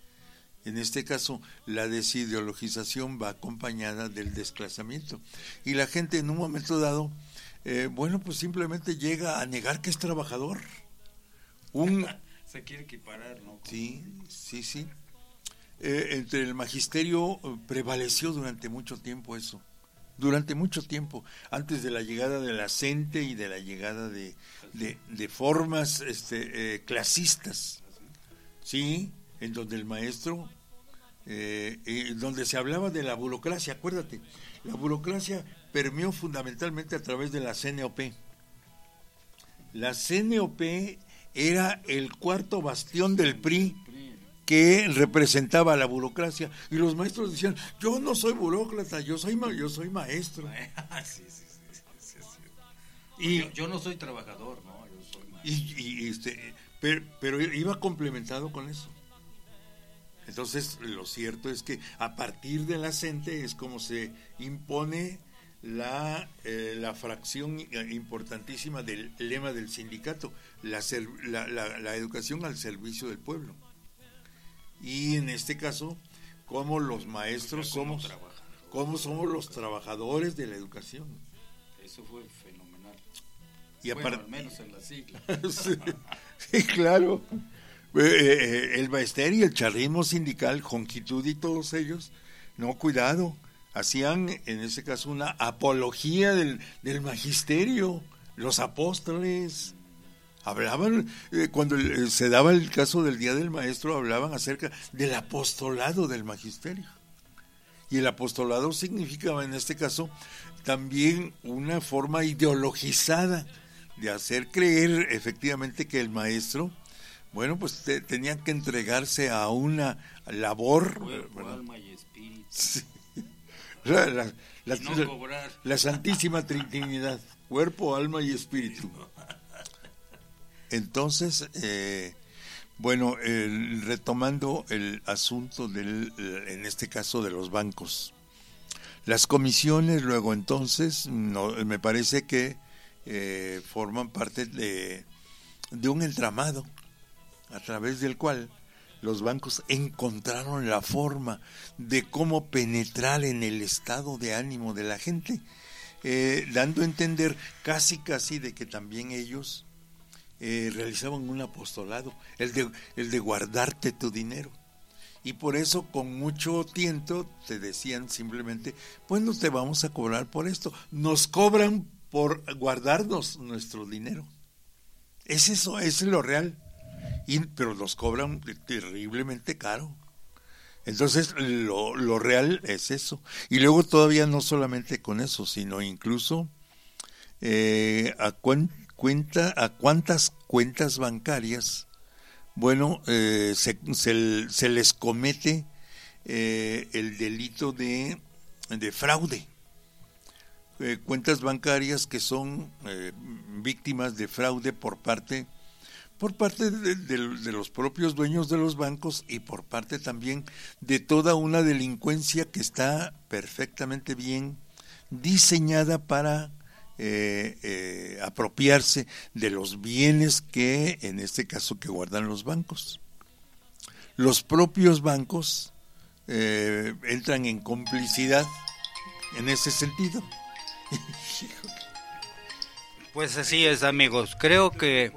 En este caso, la desideologización va acompañada del desclasamiento, y la gente en un momento dado, eh, bueno, pues simplemente llega a negar que es trabajador. Un... Se quiere equiparar, ¿no? Sí, sí, sí. Eh, entre el magisterio prevaleció durante mucho tiempo eso. Durante mucho tiempo, antes de la llegada de la gente y de la llegada de, de, de formas este, eh, clasistas, sí, en donde el maestro eh, eh, donde se hablaba de la burocracia. Acuérdate, la burocracia permeó fundamentalmente a través de la C N O P. La C N O P era el cuarto bastión del P R I que representaba a la burocracia, y los maestros decían, yo no soy burócrata, yo soy ma- yo soy maestro. sí, sí, sí, sí, sí. Y Yo, yo no soy trabajador, no, yo soy maestro. y, y este pero, pero iba complementado con eso. Entonces, lo cierto es que a partir de la CENTE es como se impone la, eh, la fracción importantísima del lema del sindicato, la, ser, la, la, la educación al servicio del pueblo. Y en este caso, como los maestros somos, como somos los trabajadores de la educación. Eso fue fenomenal. Y bueno, aparte, al menos en la sigla. sí, sí, claro. Eh, el Baester y el charrismo sindical, Jonquitud y todos ellos, no, cuidado, hacían en ese caso una apología del, del magisterio, los apóstoles. Hablaban, eh, cuando eh, se daba el caso del Día del Maestro, hablaban acerca del apostolado del magisterio. Y el apostolado significaba en este caso también una forma ideologizada de hacer creer efectivamente que el maestro, bueno, pues te, tenían que entregarse a una labor, Cuerpo, ¿verdad? alma y espíritu. Sí. La, la, la, Y no la, cobrar. la Santísima Trinidad, cuerpo, alma y espíritu. Entonces, eh, bueno, el, retomando el asunto del, en este caso de los bancos, las comisiones luego entonces, no, me parece que eh, forman parte de, de un entramado a través del cual los bancos encontraron la forma de cómo penetrar en el estado de ánimo de la gente, eh, dando a entender casi casi de que también ellos eh, realizaban un apostolado, el de, el de guardarte tu dinero. Y por eso con mucho tiento te decían simplemente, pues no te vamos a cobrar por esto, nos cobran por guardarnos nuestro dinero. Es eso, es lo real. Y, pero los cobran terriblemente caro. Entonces lo, lo real es eso. Y luego todavía no solamente con eso, sino incluso eh, a, cuen, cuenta, a cuántas cuentas bancarias, bueno, eh, se, se, se les comete eh, el delito de, de fraude. Eh, cuentas bancarias que son eh, víctimas de fraude por parte por parte de, de, de los propios dueños de los bancos y por parte también de toda una delincuencia que está perfectamente bien diseñada para eh, eh, apropiarse de los bienes que, en este caso, que guardan los bancos. Los propios bancos eh, entran en complicidad en ese sentido. Pues así es, amigos. Creo que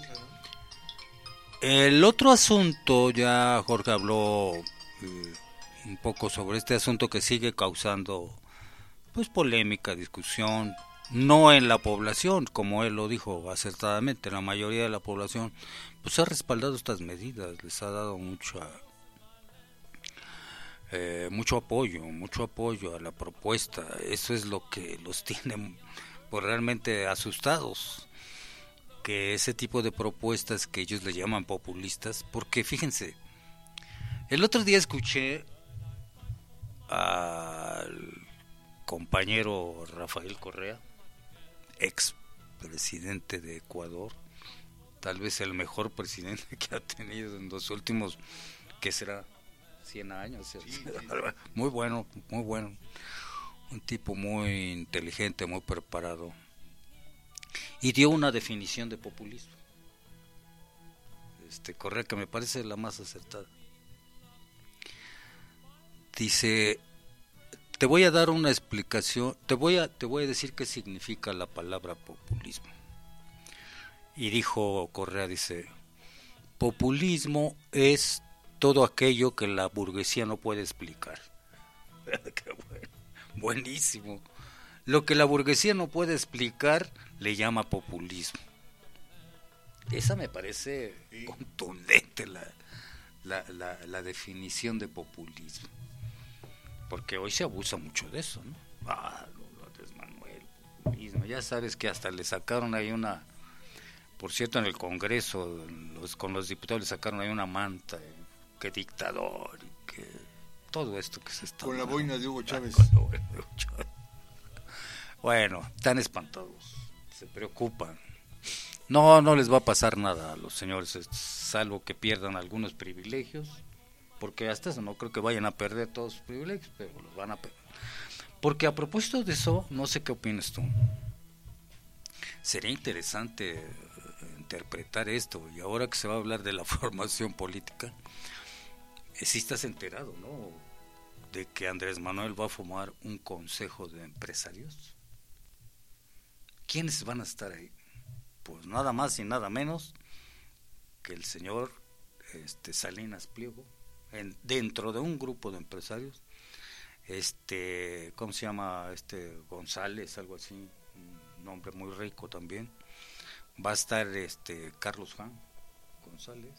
el otro asunto, ya Jorge habló eh, un poco sobre este asunto que sigue causando pues polémica, discusión, no en la población, como él lo dijo acertadamente, la mayoría de la población pues ha respaldado estas medidas, les ha dado mucha eh, mucho apoyo, mucho apoyo a la propuesta. Eso es lo que los tiene pues realmente asustados, que ese tipo de propuestas que ellos le llaman populistas, porque fíjense, el otro día escuché al compañero Rafael Correa, ex presidente de Ecuador, tal vez el mejor presidente que ha tenido en los últimos, ¿qué será? cien años, sí, sí. Muy bueno, muy bueno, un tipo muy inteligente, muy preparado, y dio una definición de populismo, este Correa, que me parece la más acertada. Dice, te voy a dar una explicación, te voy a te voy a decir qué significa la palabra populismo. Y dijo Correa, dice, populismo es todo aquello que la burguesía no puede explicar. Qué bueno, buenísimo. Lo que la burguesía no puede explicar le llama populismo. Esa me parece sí. contundente la, la, la, la definición de populismo, porque hoy se abusa mucho de eso, ¿no? Ah, Andrés Manuel, populismo, ya sabes que hasta le sacaron ahí una, por cierto, en el Congreso, los, con los diputados le sacaron ahí una manta, que dictador, y que todo esto que se está... Con la boina de Hugo Chávez. Con la boina de Hugo Chávez. Bueno, tan espantados, se preocupan. No, no les va a pasar nada a los señores, salvo que pierdan algunos privilegios, porque hasta eso no creo que vayan a perder todos sus privilegios, pero los van a perder. Porque a propósito de eso, no sé qué opinas tú, sería interesante interpretar esto, y ahora que se va a hablar de la formación política, si estás enterado, ¿no?, de que Andrés Manuel va a formar un consejo de empresarios. ¿Quiénes van a estar ahí? Pues nada más y nada menos que el señor este, Salinas Pliego, en, dentro de un grupo de empresarios, este, ¿cómo se llama? Este González, algo así, un nombre muy rico también. Va a estar este Carlos Jan González,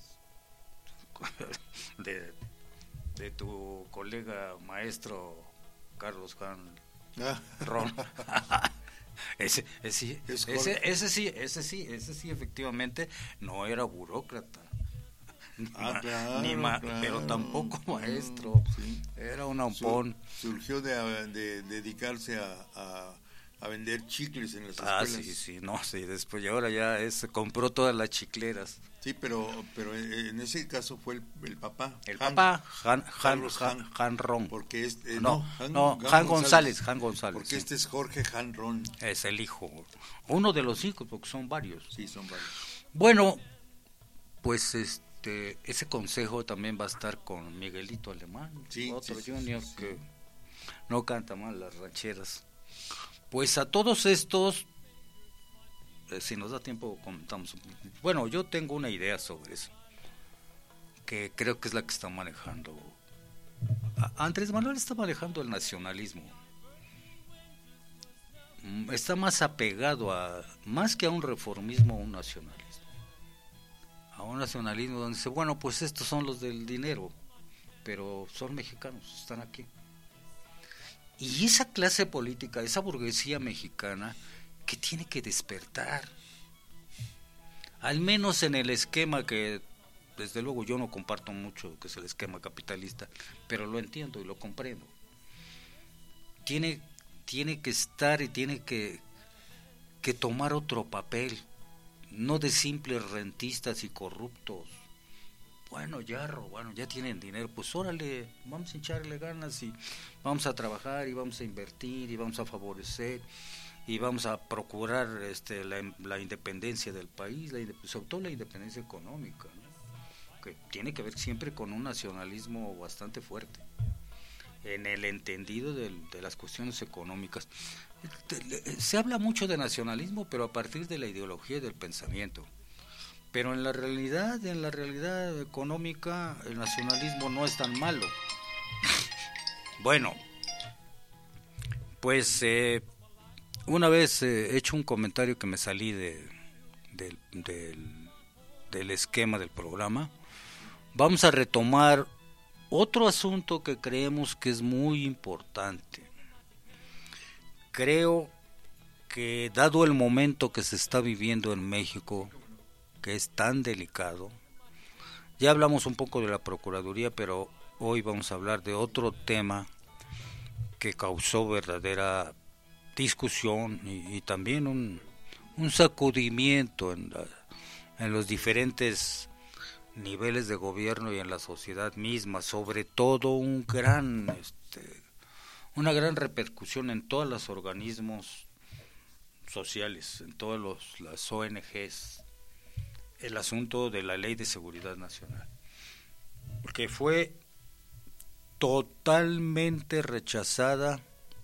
de, de tu colega maestro Carlos Jan ah. Ron. Ese, ese, ese, ese sí, ese sí, ese sí, efectivamente no era burócrata, ni ah, ma, claro, ni ma, claro, pero tampoco maestro, sí. Era un ampón. Sur, surgió de, de, de dedicarse a, a, a vender chicles en las ah, escuelas. sí, sí, no, sí, después y ahora ya es, compró todas las chicleras. Sí, pero pero en ese caso fue el, el papá. El Han, papá, Han, Han, Han, Han, Han Ron. Porque es, eh, no, no, Han, no, Han, Han González, Han González. Porque sí. este es Jorge Han Ron. Es el hijo, uno de los hijos, porque son varios. Sí, son varios. Bueno, pues este, ese consejo también va a estar con Miguelito Alemán, sí, otro sí, junior sí, sí. que no canta mal las rancheras. Pues a todos estos, eh, si nos da tiempo comentamos. Bueno, yo tengo una idea sobre eso, que creo que es la que está manejando. A- Andrés Manuel está manejando el nacionalismo. Mm, Está más apegado a, más que a un reformismo, a un nacionalismo. A un nacionalismo donde dice, bueno, pues estos son los del dinero, pero son mexicanos, están aquí. Y esa clase política, esa burguesía mexicana, que tiene que despertar, al menos en el esquema que, desde luego yo no comparto mucho, que es el esquema capitalista, pero lo entiendo y lo comprendo. Tiene, tiene que estar y tiene que, que tomar otro papel, no de simples rentistas y corruptos. Bueno, ya robaron, ya tienen dinero, pues órale, vamos a echarle ganas y vamos a trabajar y vamos a invertir y vamos a favorecer y vamos a procurar este, la, la independencia del país, la, sobre todo la independencia económica, ¿no?, que tiene que ver siempre con un nacionalismo bastante fuerte, en el entendido de, de las cuestiones económicas. Se habla mucho de nacionalismo, pero a partir de la ideología y del pensamiento. Pero en la realidad, en la realidad económica, el nacionalismo no es tan malo. Bueno, pues eh, una vez eh, he hecho un comentario que me salí de, de, del, del esquema del programa. Vamos a retomar otro asunto que creemos que es muy importante. Creo que dado el momento que se está viviendo en México, que es tan delicado, ya hablamos un poco de la Procuraduría, pero hoy vamos a hablar de otro tema que causó verdadera discusión y, y también un, un sacudimiento en, la, en los diferentes niveles de gobierno y en la sociedad misma, sobre todo un gran, este, una gran repercusión en todos los organismos sociales, en todas los, las O N Ges, el asunto de la Ley de Seguridad Nacional, que fue totalmente rechazada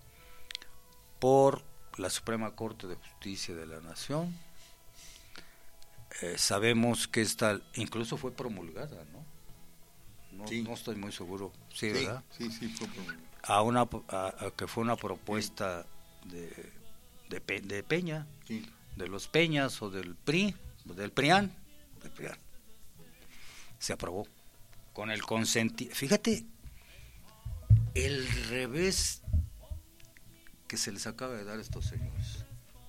por la Suprema Corte de Justicia de la Nación. Eh, sabemos que esta incluso fue promulgada, ¿no? No, sí. no estoy muy seguro, sí, sí ¿verdad? Sí, sí, fue promulgada. A una, a, a que fue una propuesta sí. de, de, Pe, de Peña, sí. de los Peñas o del P R I, del PRIAN, del PRIAN. Se aprobó. con el consentimiento. Fíjate el revés que se les acaba de dar a estos señores.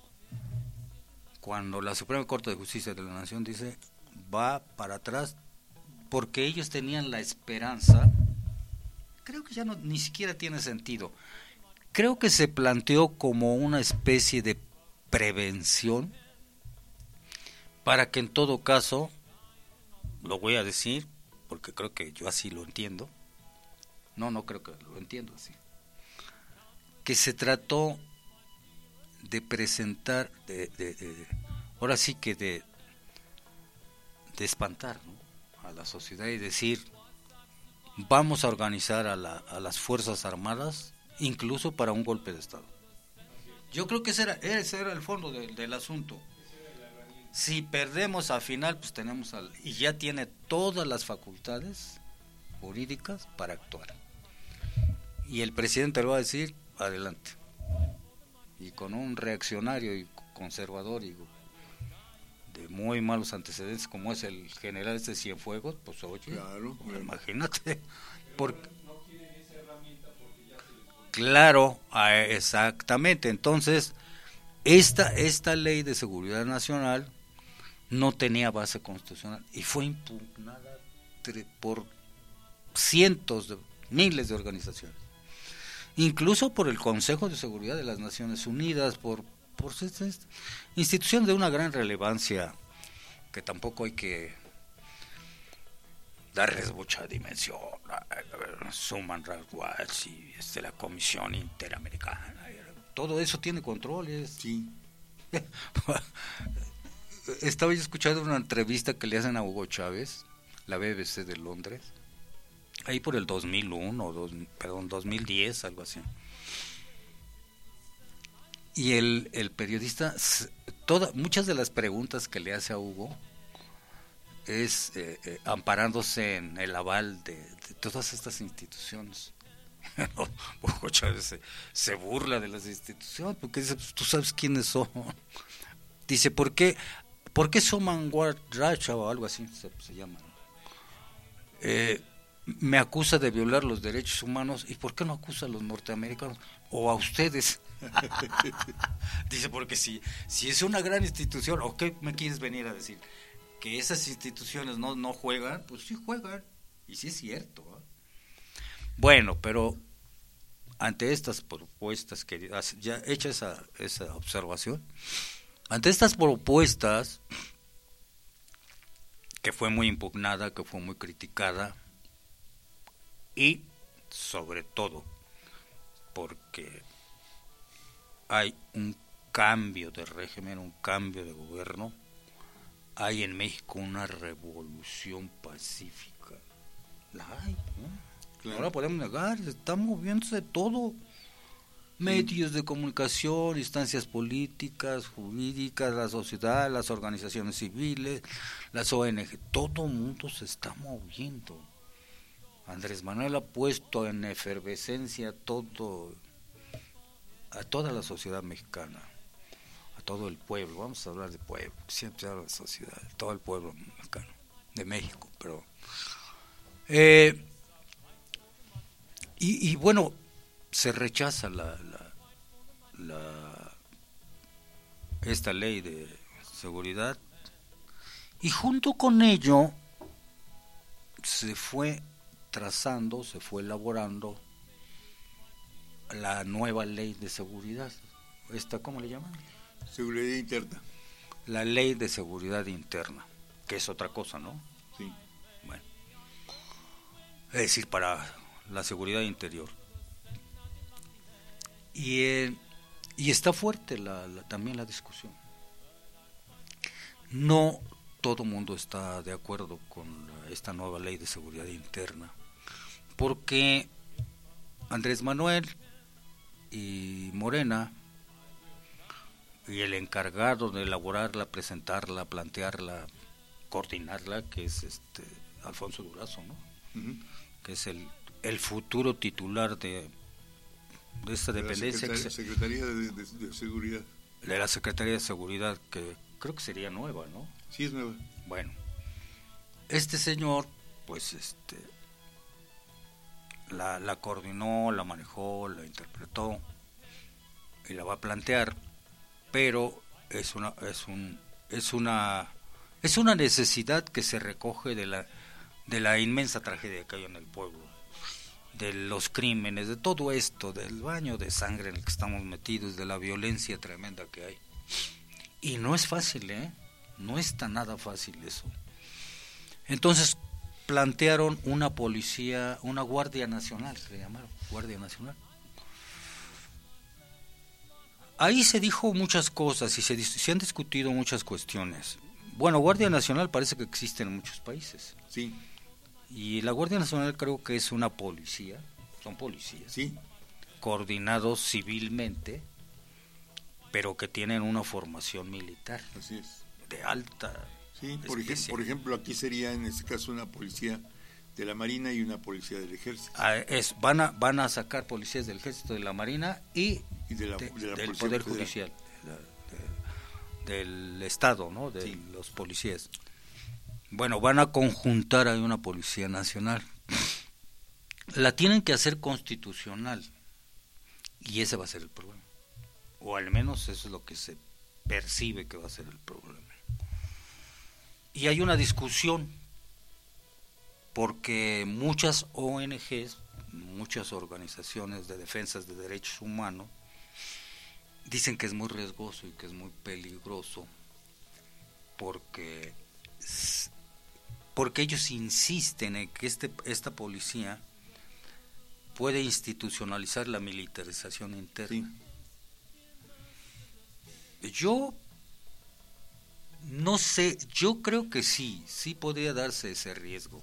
Cuando la Suprema Corte de Justicia de la Nación dice va para atrás, porque ellos tenían la esperanza, creo que ya no ni siquiera tiene sentido. Creo que se planteó como una especie de prevención para que en todo caso, lo voy a decir porque creo que yo así lo entiendo, no, no creo que lo entiendo así, que se trató de presentar, de, de, de, ahora sí que de, de espantar, ¿no?, a la sociedad y decir, vamos a organizar a, la, a las Fuerzas Armadas incluso para un golpe de Estado. Yo creo que ese era, ese era el fondo de, del asunto. Si perdemos al final, pues tenemos al, y ya tiene todas las facultades jurídicas para actuar. Y el presidente le va a decir, adelante. Y con un reaccionario y conservador y de muy malos antecedentes como es el general este Cienfuegos, pues oye, claro, claro. Imagínate. Porque, claro, exactamente. Entonces, esta, esta ley de seguridad nacional no tenía base constitucional y fue impugnada por cientos de miles de organizaciones, incluso por el Consejo de Seguridad de las Naciones Unidas, por, por estas instituciones de una gran relevancia que tampoco hay que darles mucha dimensión. Human Rights Watch y este, la Comisión Interamericana, todo eso tiene controles. Sí. Estaba yo escuchando una entrevista que le hacen a Hugo Chávez, la B B C de Londres, ahí por el dos mil uno, dos, perdón, dos mil diez, algo así. Y el, el periodista, toda, muchas de las preguntas que le hace a Hugo es eh, eh, amparándose en el aval de, de todas estas instituciones. Hugo Chávez se, se burla de las instituciones porque dice, pues, tú sabes quiénes son. Dice, ¿por qué, ¿por qué Human Rights o algo así se, se llama? Eh, me acusa de violar los derechos humanos, ¿y por qué no acusa a los norteamericanos o a ustedes? Dice, porque si, si es una gran institución, ¿o qué me quieres venir a decir? Que esas instituciones no, no juegan, pues sí juegan, y sí es cierto, ¿eh? Bueno, pero ante estas propuestas, que ya hecha esa, esa observación, ante estas propuestas, que fue muy impugnada, que fue muy criticada, y sobre todo porque hay un cambio de régimen, un cambio de gobierno, hay en México una revolución pacífica. La hay, ¿no? Claro. Ahora podemos negar, está moviéndose todo. Medios de comunicación, instancias políticas, jurídicas, la sociedad, las organizaciones civiles, las O N G, todo el mundo se está moviendo. Andrés Manuel ha puesto en efervescencia todo, a toda la sociedad mexicana, a todo el pueblo. Vamos a hablar de pueblo, siempre se habla de sociedad, todo el pueblo mexicano, de México, pero eh, y, y bueno, se rechaza la, la, la esta ley de seguridad, y junto con ello se fue trazando, se fue elaborando la nueva ley de seguridad. ¿Esta cómo le llaman? Seguridad interna. La ley de seguridad interna, que es otra cosa, ¿no? Sí. Bueno, es decir, para la seguridad interior. Y, eh, y está fuerte la, la, también la discusión. No todo el mundo está de acuerdo con la, esta nueva ley de seguridad interna, porque Andrés Manuel y Morena y el encargado de elaborarla, presentarla, plantearla, coordinarla, que es este Alfonso Durazo, ¿no? Uh-huh. Que es el, el futuro titular de, de esta de dependencia. La Secretaría, Secretaría de, de, de Seguridad. De la Secretaría de Seguridad, que creo que sería nueva, ¿no? Sí, es nueva. Bueno, este señor pues este la, la coordinó, la manejó, la interpretó y la va a plantear, pero es una es un es una es una necesidad que se recoge de la de la inmensa tragedia que hay en el pueblo, de los crímenes, de todo esto, del baño de sangre en el que estamos metidos, de la violencia tremenda que hay. Y no es fácil, ¿eh? No está nada fácil eso. Entonces plantearon una policía, una Guardia Nacional, se le llamaron, Guardia Nacional. Ahí se dijo muchas cosas y se, se han discutido muchas cuestiones. Bueno, Guardia Nacional parece que existe en muchos países. Sí. Y la Guardia Nacional creo que es una policía, son policías, sí, coordinados civilmente, pero que tienen una formación militar. Así es. De alta. Sí, por, ej- por ejemplo, aquí sería en este caso una policía de la Marina y una policía del Ejército. Ah, es, van a van a sacar policías del Ejército, de la Marina y, y de la, de, de la del Policía Poder Federal. Judicial, de, de, del Estado, ¿no? De sí. los policías. Bueno, van a conjuntar ahí una Policía Nacional. La tienen que hacer constitucional y ese va a ser el problema. O al menos eso es lo que se percibe que va a ser el problema. Y hay una discusión porque muchas O N Ges, muchas organizaciones de defensas de derechos humanos dicen que es muy riesgoso y que es muy peligroso porque porque ellos insisten en que este esta policía puede institucionalizar la militarización interna. Sí. Yo no sé, yo creo que sí, sí podría darse ese riesgo.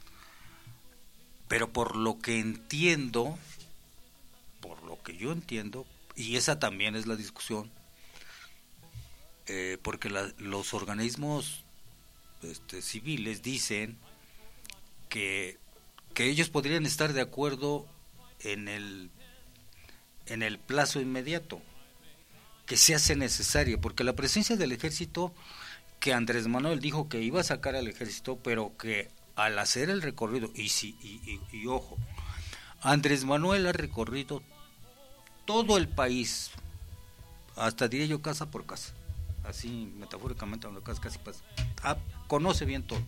Pero por lo que entiendo, por lo que yo entiendo, y esa también es la discusión, eh, porque la, los organismos este, civiles dicen que, que ellos podrían estar de acuerdo en el, en el plazo inmediato, que se hace necesario, porque la presencia del ejército, que Andrés Manuel dijo que iba a sacar al ejército, pero que al hacer el recorrido, y, si, y, y, y ojo, Andrés Manuel ha recorrido todo el país, hasta diría yo casa por casa, así metafóricamente, donde casi, casi pasa, ah, conoce bien todo.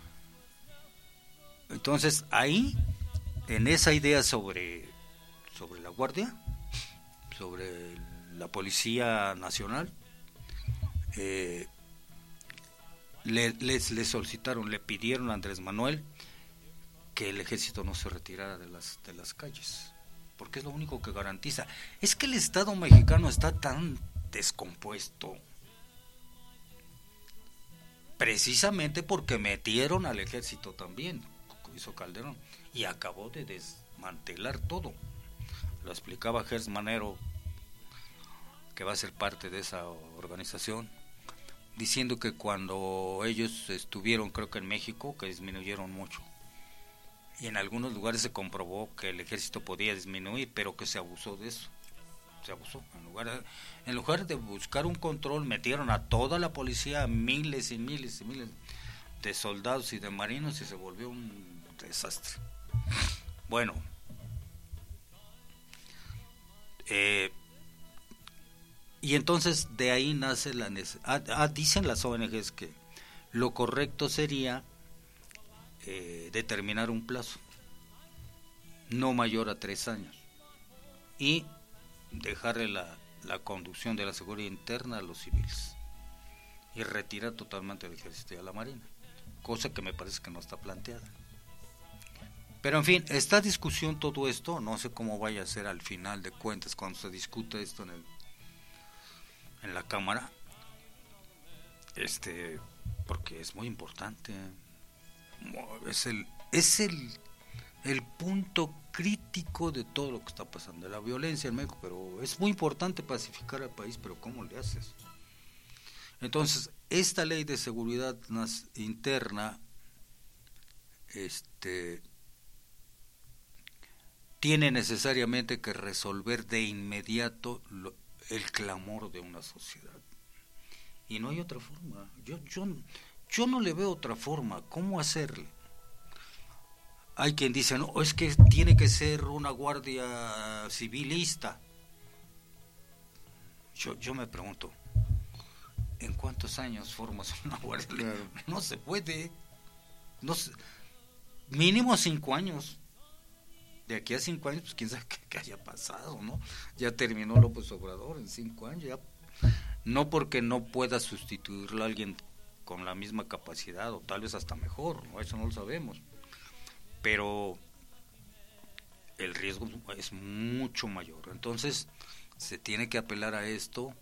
Entonces ahí, en esa idea sobre, sobre la Guardia, sobre la Policía Nacional, eh, le, les, le solicitaron, le pidieron a Andrés Manuel que el ejército no se retirara de las, de las calles, porque es lo único que garantiza. Es que el Estado mexicano está tan descompuesto precisamente porque metieron al ejército también, como hizo Calderón, y acabó de desmantelar todo. Lo explicaba Gers Manero, que va a ser parte de esa organización, diciendo que cuando ellos estuvieron, creo que en México, que disminuyeron mucho, y en algunos lugares se comprobó que el ejército podía disminuir, pero que se abusó de eso, se abusó. En lugar de, en lugar de buscar un control, metieron a toda la policía, miles y miles y miles de soldados y de marinos, y se volvió un desastre. Bueno, eh, y entonces de ahí nace la necesidad. Ah, dicen las O N Ges que lo correcto sería eh, determinar un plazo no mayor a tres años y dejarle la, la conducción de la seguridad interna a los civiles y retirar totalmente el ejército y a la marina, cosa que me parece que no está planteada. Pero en fin, esta discusión, todo esto, no sé cómo vaya a ser al final de cuentas cuando se discute esto en el en la Cámara, este, porque es muy importante, es el es el el punto crítico de todo lo que está pasando, de la violencia en México, pero es muy importante pacificar al país, pero ¿cómo le haces? Entonces, esta ley de seguridad interna este tiene necesariamente que resolver de inmediato lo, el clamor de una sociedad, y no hay otra forma. Yo yo yo no le veo otra forma. ¿Cómo hacerle? hay quien dice, no, es que tiene que ser una guardia civilista. Yo, yo me pregunto, ¿en cuántos años formas una guardia? Claro. No se puede. No se, mínimo cinco años. De aquí a cinco años, pues quién sabe qué, qué haya pasado, ¿no? Ya terminó López Obrador en cinco años, ya. No porque no pueda sustituirlo a alguien con la misma capacidad, o tal vez hasta mejor, ¿no? Eso no lo sabemos. Pero el riesgo es mucho mayor. Entonces, se tiene que apelar a esto.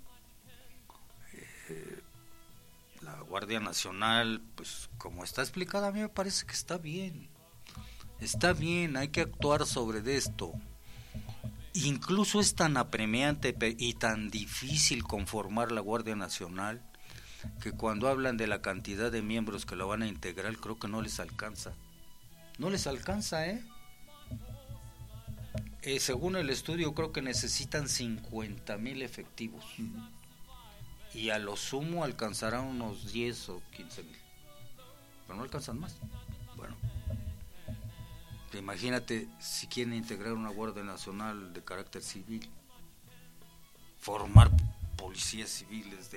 Eh, la Guardia Nacional, pues como está explicada, a mí me parece que está bien. Está bien, hay que actuar sobre esto. Incluso es tan apremiante y tan difícil conformar la Guardia Nacional que cuando hablan de la cantidad de miembros que la van a integrar, creo que no les alcanza. No les alcanza, ¿eh? eh según el estudio, creo que necesitan cincuenta mil efectivos. Uh-huh. Y a lo sumo alcanzarán unos diez o quince mil. Pero no alcanzan más. Bueno. Imagínate si quieren integrar una Guardia Nacional de carácter civil, formar policías civiles de